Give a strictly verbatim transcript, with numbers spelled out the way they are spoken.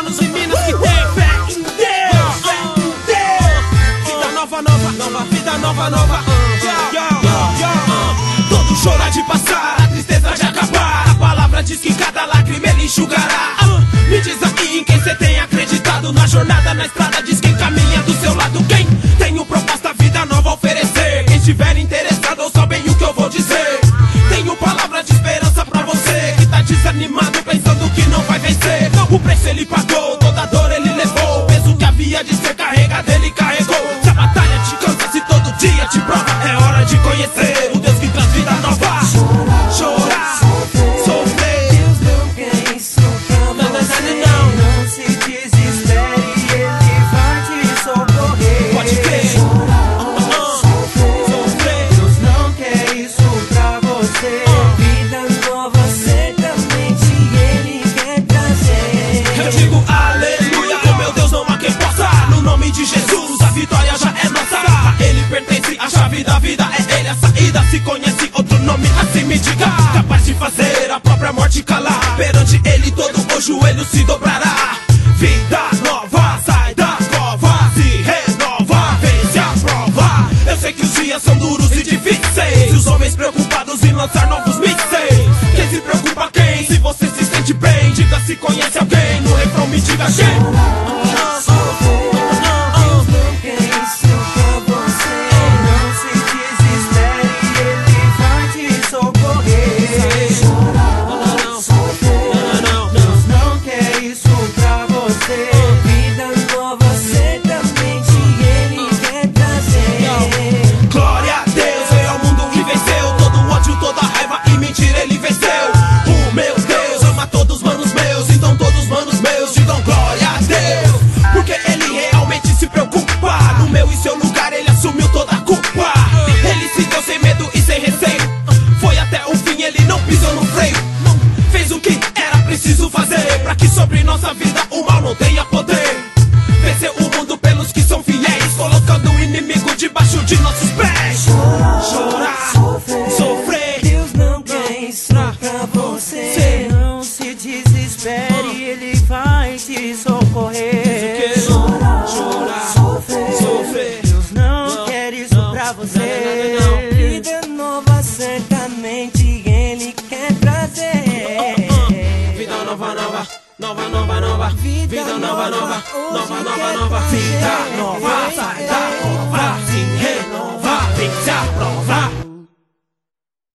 manos e minas que tem fé em Deus, fé em Deus. Vida nova, nova, nova, vida nova, nova. Todo choro há de passar, a tristeza de acabar. A palavra diz que cada lágrima ele enxugará. Me diz aí em quem cê tem acreditado. Na jornada, na estrada, diz quem caminha do seu lado. Quem tem o proposta, vida nova a oferecer. Quem estiver interessado, ouça bem o que eu vou dizer. Tenho palavra de esperança pra você que tá desanimado, pensando que não vai vencer. O preço ele pagou, toda a dor ele levou. O peso que havia de ser carregado ele carregou. Se a batalha te cansa, se todo dia te prova, é hora de conhecer o Deus que traz vida nova. Chorar, sofrer, Deus não quer isso pra você. Não se desespere, Ele vai te socorrer. pode crer. Chorar, Sofrer, Deus não quer isso pra você. Vida nova, certamente Ele quer trazer. eu digo aleluia, com meu Deus não há quem possa. No nome de Jesus a vitória já é nossa. A Ele pertence a chave da vida, é Ele a saída. Se conhece outro nome, assim me diga. Capaz de fazer a própria morte calar. Perante Ele todo o joelho se dobrará. Vida nova, sai da cova, se renova, vence a prova. Eu sei que os dias são duros e difíceis, e os homens preocupados em lançar novos mísseis. Quem se preocupa quem? Se você se sente bem, diga se conhece alguém. No refrão me diga quem. Deus não quer isso pra você. Não se desespere, Ele vai te socorrer. Chorar, sofrer, Deus não quer isso pra você. Vida nova, certamente Ele quer trazer. Glória a Deus, veio ao mundo e venceu todo ódio, toda raiva e mentira ele venceu. O meu Deus ama todos manos meus, então todos manos meus digam glória a Deus. Porque ele realmente se preocupa, no meu e seu lugar ele assumiu toda a culpa. Ele se deu sem medo e sem receio, foi até o fim, ele não pisou no freio. Fez o que era preciso fazer, pra que sobre nossa vida o mal não tenha poder. Venceu o mundo pelos que são fiéis, colocando o inimigo debaixo de nossos pés. Chorar, sofrer, Deus não quer isso pra você. Não se desespere, Ele vai te socorrer. chorar, chorar, sofrer. Deus não quer isso pra você. Não, não, não, não. Vida nova, certamente Ele quer trazer. Vida nova, nova, nova, nova, nova. Vida nova, nova, nova, nova, nova. Vida nova, sai da cova, se renova, vem se aprovar.